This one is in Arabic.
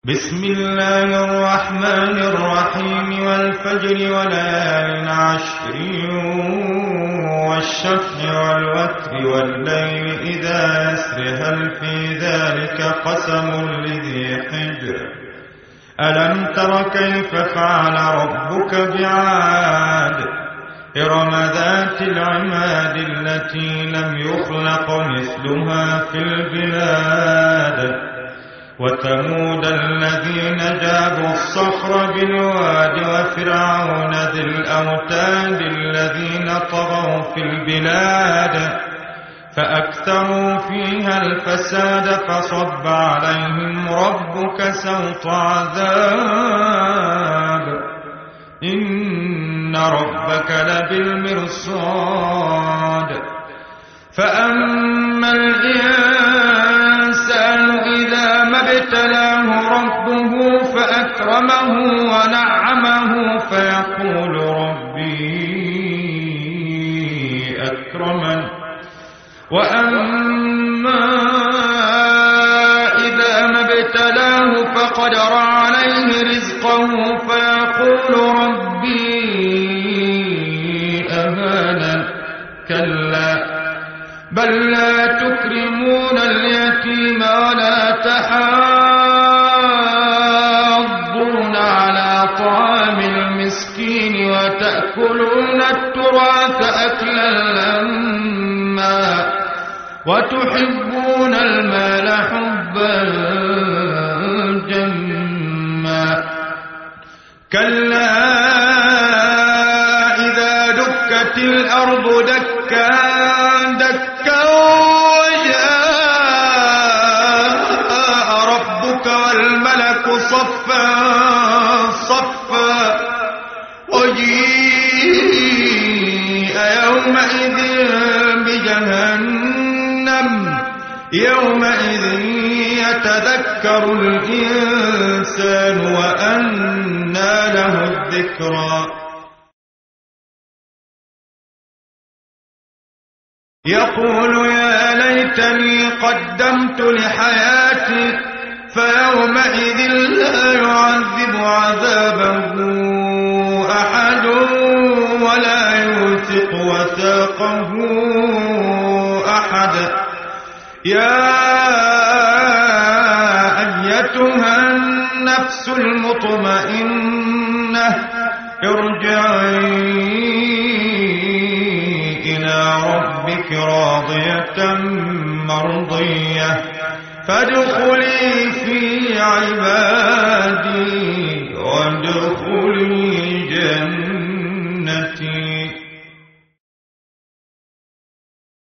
بسم الله الرحمن الرحيم والفجر وليال عشر والشفع والوتر والليل إذا يسر هل في ذلك قسم لذي حجر ألم تر كيف فعل ربك بعاد إرم ذات العماد التي لم يخلق مثلها في البلاد وثمود الذين جابوا الصخر بالواد وفرعون ذي الأوتاد الذين طغوا في البلاد فأكثروا فيها الفساد فصب عليهم ربك سوط عذاب إن ربك لبالمرصاد فأما الإنسان إذا ما ابتلاه ربه فأكرمه ونعمه فيقول ربي أكرمن وأما إذا ما ابتلاه فقدر عليه رزقه فيقول ربي أهانن كلا بل لا تكرمون اليتيم ولا تحاضون على طعام المسكين وتأكلون التراث أكلا لما وتحبون المال حبا جما كلا إذا دكت الأرض دكا دكا وجاء ربك والملك صفا صفا وجيء يومئذ بجهنم يومئذ يتذكر الإنسان وأنى له الذكرى يقول يا ليتني قدمت لحياتي فيومئذ لا يعذب عذابه أحد ولا يوثق وثاقه أحد يا أيتها النفس المطمئنة ارجعي إلى ربك راضية مرضية فادخلي في عبادي وادخلي جنتي